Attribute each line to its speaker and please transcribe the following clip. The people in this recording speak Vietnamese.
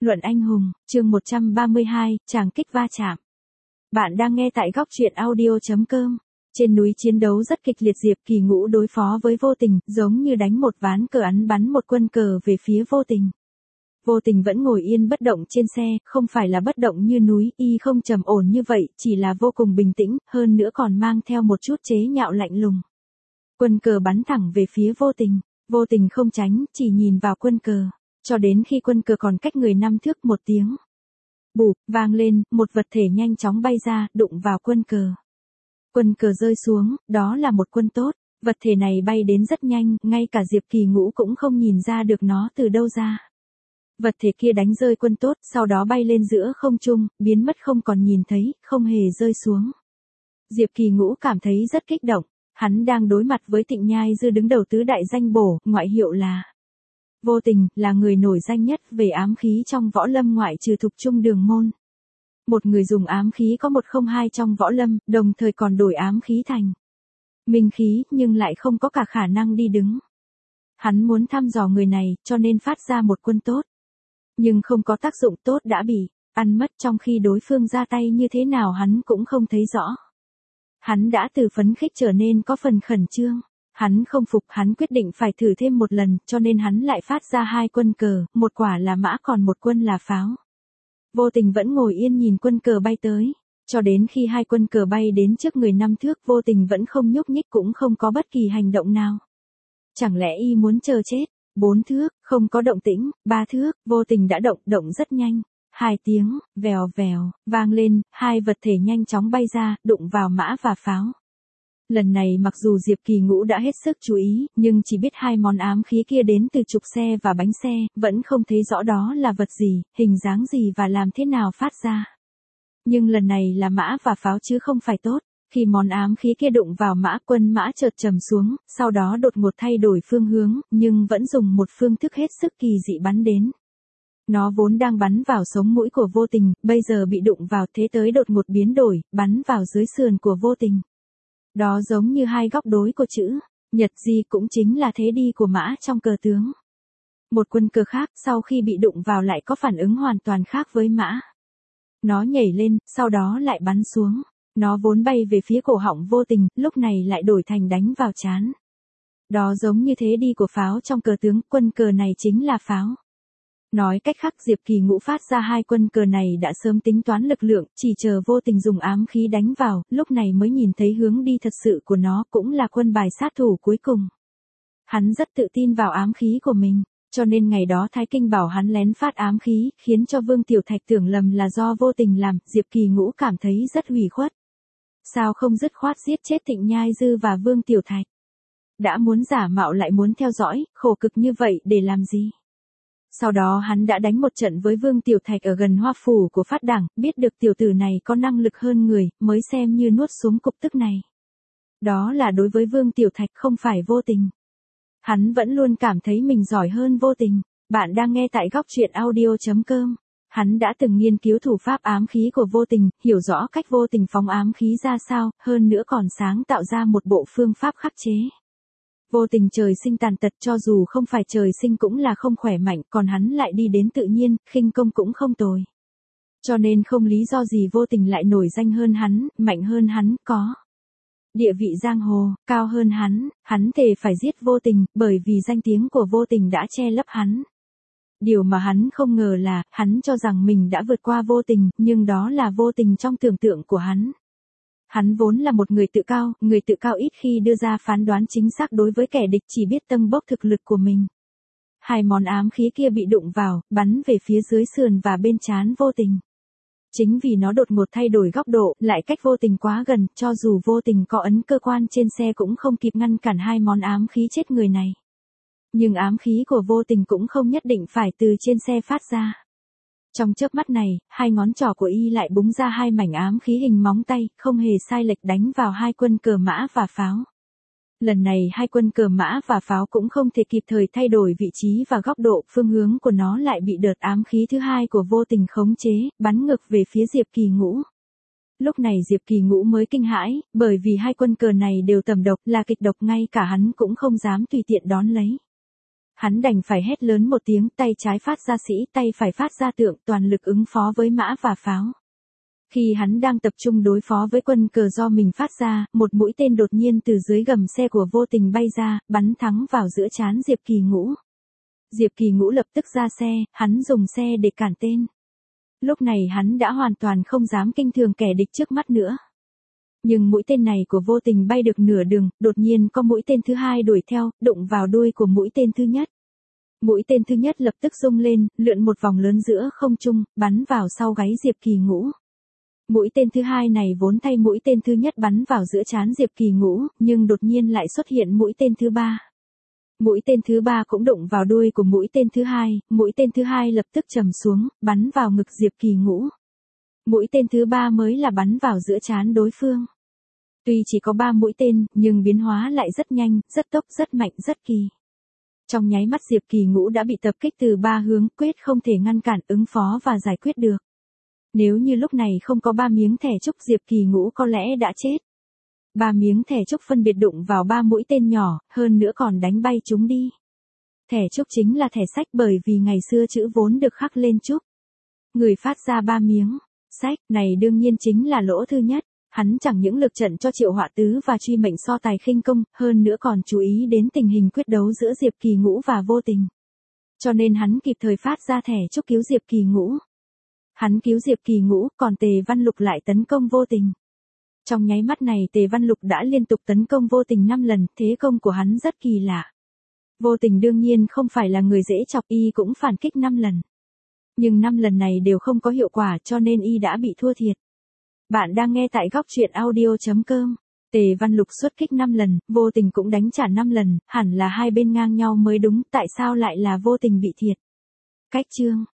Speaker 1: Luận anh hùng, chương 132, tràng kích va chạm. Bạn đang nghe tại góc truyện audio.com. Trên núi chiến đấu rất kịch liệt, Diệp Kỳ Ngũ đối phó với Vô Tình, giống như đánh một ván cờ ắn bắn một quân cờ về phía Vô Tình. Vô Tình vẫn ngồi yên bất động trên xe, không phải là bất động như núi, y không trầm ổn như vậy, chỉ là vô cùng bình tĩnh, hơn nữa còn mang theo một chút chế nhạo lạnh lùng. Quân cờ bắn thẳng về phía Vô Tình không tránh, chỉ nhìn vào quân cờ. Cho đến khi quân cờ còn cách người 5 thước, một tiếng bụp vang lên, một vật thể nhanh chóng bay ra, đụng vào quân cờ. Quân cờ rơi xuống, đó là một quân tốt. Vật thể này bay đến rất nhanh, ngay cả Diệp Kỳ Ngũ cũng không nhìn ra được nó từ đâu ra. Vật thể kia đánh rơi quân tốt, sau đó bay lên giữa không trung, biến mất không còn nhìn thấy, không hề rơi xuống. Diệp Kỳ Ngũ cảm thấy rất kích động. Hắn đang đối mặt với Tịnh Nhai Dư đứng đầu tứ đại danh bổ, ngoại hiệu là Vô Tình, là người nổi danh nhất về ám khí trong võ lâm ngoại trừ Thục Trung Đường môn. Một người dùng ám khí có 102 trong võ lâm, đồng thời còn đổi ám khí thành minh khí, nhưng lại không có cả khả năng đi đứng. Hắn muốn thăm dò người này, cho nên phát ra một quân tốt. Nhưng không có tác dụng, tốt đã bị ăn mất, trong khi đối phương ra tay như thế nào hắn cũng không thấy rõ. Hắn đã từ phấn khích trở nên có phần khẩn trương. Hắn không phục, hắn quyết định phải thử thêm một lần, cho nên hắn lại phát ra 2 quân cờ, một quả là mã còn một quân là pháo. Vô Tình vẫn ngồi yên nhìn quân cờ bay tới, cho đến khi 2 quân cờ bay đến trước người 5 thước, Vô Tình vẫn không nhúc nhích, cũng không có bất kỳ hành động nào. Chẳng lẽ y muốn chờ chết? 4 thước, không có động tĩnh. 3 thước, Vô Tình đã động rất nhanh. 2 tiếng, vèo vèo, vang lên, 2 vật thể nhanh chóng bay ra, đụng vào mã và pháo. Lần này mặc dù Diệp Kỳ Ngũ đã hết sức chú ý, nhưng chỉ biết 2 món ám khí kia đến từ trục xe và bánh xe, vẫn không thấy rõ đó là vật gì, hình dáng gì và làm thế nào phát ra. Nhưng lần này là mã và pháo chứ không phải tốt. Khi món ám khí kia đụng vào mã, quân mã chợt trầm xuống, sau đó đột ngột thay đổi phương hướng, nhưng vẫn dùng một phương thức hết sức kỳ dị bắn đến. Nó vốn đang bắn vào sống mũi của Vô Tình, bây giờ bị đụng vào, thế tới đột ngột biến đổi, bắn vào dưới sườn của Vô Tình. Đó giống như 2 góc đối của chữ Nhật Di, cũng chính là thế đi của mã trong cờ tướng. Một quân cờ khác sau khi bị đụng vào lại có phản ứng hoàn toàn khác với mã. Nó nhảy lên, sau đó lại bắn xuống. Nó vốn bay về phía cổ họng Vô Tình, lúc này lại đổi thành đánh vào trán. Đó giống như thế đi của pháo trong cờ tướng, quân cờ này chính là pháo. Nói cách khác, Diệp Kỳ Ngũ phát ra 2 quân cờ này đã sớm tính toán lực lượng, chỉ chờ Vô Tình dùng ám khí đánh vào, lúc này mới nhìn thấy hướng đi thật sự của nó, cũng là quân bài sát thủ cuối cùng. Hắn rất tự tin vào ám khí của mình, cho nên ngày đó Thái Kinh bảo hắn lén phát ám khí, khiến cho Vương Tiểu Thạch tưởng lầm là do Vô Tình làm, Diệp Kỳ Ngũ cảm thấy rất ủy khuất. Sao không dứt khoát giết chết Tịnh Nhai Dư và Vương Tiểu Thạch? Đã muốn giả mạo lại muốn theo dõi, khổ cực như vậy để làm gì? Sau đó hắn đã đánh một trận với Vương Tiểu Thạch ở gần hoa phủ của Phát Đảng, biết được tiểu tử này có năng lực hơn người, mới xem như nuốt xuống cục tức này. Đó là đối với Vương Tiểu Thạch, không phải Vô Tình. Hắn vẫn luôn cảm thấy mình giỏi hơn Vô Tình. Bạn đang nghe tại góc truyện audio.com. Hắn đã từng nghiên cứu thủ pháp ám khí của Vô Tình, hiểu rõ cách Vô Tình phóng ám khí ra sao, hơn nữa còn sáng tạo ra một bộ phương pháp khắc chế. Vô Tình trời sinh tàn tật, cho dù không phải trời sinh cũng là không khỏe mạnh, còn hắn lại đi đến tự nhiên, khinh công cũng không tồi. Cho nên không lý do gì Vô Tình lại nổi danh hơn hắn, mạnh hơn hắn, có địa vị giang hồ cao hơn hắn thề phải giết Vô Tình, bởi vì danh tiếng của Vô Tình đã che lấp hắn. Điều mà hắn không ngờ là, hắn cho rằng mình đã vượt qua Vô Tình, nhưng đó là Vô Tình trong tưởng tượng của hắn. Hắn vốn là một người tự cao ít khi đưa ra phán đoán chính xác đối với kẻ địch, chỉ biết tâng bốc thực lực của mình. 2 món ám khí kia bị đụng vào, bắn về phía dưới sườn và bên trán Vô Tình. Chính vì nó đột ngột thay đổi góc độ, lại cách Vô Tình quá gần, cho dù Vô Tình có ấn cơ quan trên xe cũng không kịp ngăn cản 2 món ám khí chết người này. Nhưng ám khí của Vô Tình cũng không nhất định phải từ trên xe phát ra. Trong chớp mắt này, 2 ngón trỏ của y lại búng ra 2 mảnh ám khí hình móng tay, không hề sai lệch đánh vào 2 quân cờ mã và pháo. Lần này 2 quân cờ mã và pháo cũng không thể kịp thời thay đổi vị trí và góc độ, phương hướng của nó lại bị đợt ám khí thứ 2 của Vô Tình khống chế, bắn ngược về phía Diệp Kỳ Ngũ. Lúc này Diệp Kỳ Ngũ mới kinh hãi, bởi vì 2 quân cờ này đều tầm độc, là kịch độc, ngay cả hắn cũng không dám tùy tiện đón lấy. Hắn đành phải hét lớn một tiếng, tay trái phát ra sĩ, tay phải phát ra tượng, toàn lực ứng phó với mã và pháo. Khi hắn đang tập trung đối phó với quân cờ do mình phát ra, một mũi tên đột nhiên từ dưới gầm xe của Vô Tình bay ra, bắn thẳng vào giữa trán Diệp Kỳ Ngũ. Diệp Kỳ Ngũ lập tức ra xe, hắn dùng xe để cản tên. Lúc này hắn đã hoàn toàn không dám kinh thường kẻ địch trước mắt nữa. Nhưng mũi tên này của Vô Tình bay được nửa đường, đột nhiên có mũi tên thứ hai đuổi theo, đụng vào đuôi của mũi tên thứ nhất. Mũi tên thứ nhất lập tức rung lên, lượn một vòng lớn giữa không trung, bắn vào sau gáy Diệp Kỳ Ngũ. Mũi tên thứ hai này vốn thay mũi tên thứ nhất bắn vào giữa trán Diệp Kỳ Ngũ, nhưng đột nhiên lại xuất hiện mũi tên thứ ba. Mũi tên thứ ba cũng đụng vào đuôi của mũi tên thứ hai, mũi tên thứ hai lập tức trầm xuống, bắn vào ngực Diệp Kỳ Ngũ. Mũi tên thứ ba mới là bắn vào giữa trán đối phương. Tuy chỉ có 3 mũi tên, nhưng biến hóa lại rất nhanh, rất tốc, rất mạnh, rất kỳ. Trong nháy mắt Diệp Kỳ Ngũ đã bị tập kích từ 3 hướng, quyết không thể ngăn cản, ứng phó và giải quyết được. Nếu như lúc này không có 3 miếng thẻ trúc, Diệp Kỳ Ngũ có lẽ đã chết. 3 miếng thẻ trúc phân biệt đụng vào 3 mũi tên nhỏ, hơn nữa còn đánh bay chúng đi. Thẻ trúc chính là thẻ sách, bởi vì ngày xưa chữ vốn được khắc lên trúc. Người phát ra 3 miếng sách này đương nhiên chính là Lỗ Thư Nhất. Hắn chẳng những lực trận cho Triệu Họa Tứ và truy mệnh so tài khinh công, hơn nữa còn chú ý đến tình hình quyết đấu giữa Diệp Kỳ Ngũ và Vô Tình. Cho nên hắn kịp thời phát ra thẻ trúc cứu Diệp Kỳ Ngũ. Hắn cứu Diệp Kỳ Ngũ, còn Tề Văn Lục lại tấn công Vô Tình. Trong nháy mắt này Tề Văn Lục đã liên tục tấn công Vô Tình 5 lần, thế công của hắn rất kỳ lạ. Vô Tình đương nhiên không phải là người dễ chọc, y cũng phản kích 5 lần. Nhưng 5 lần này đều không có hiệu quả, cho nên y đã bị thua thiệt. Bạn đang nghe tại góc truyện audio.com. Tề Văn Lục xuất kích 5 lần, Vô Tình cũng đánh trả 5 lần, hẳn là hai bên ngang nhau mới đúng, tại sao lại là Vô Tình bị thiệt? Cách chương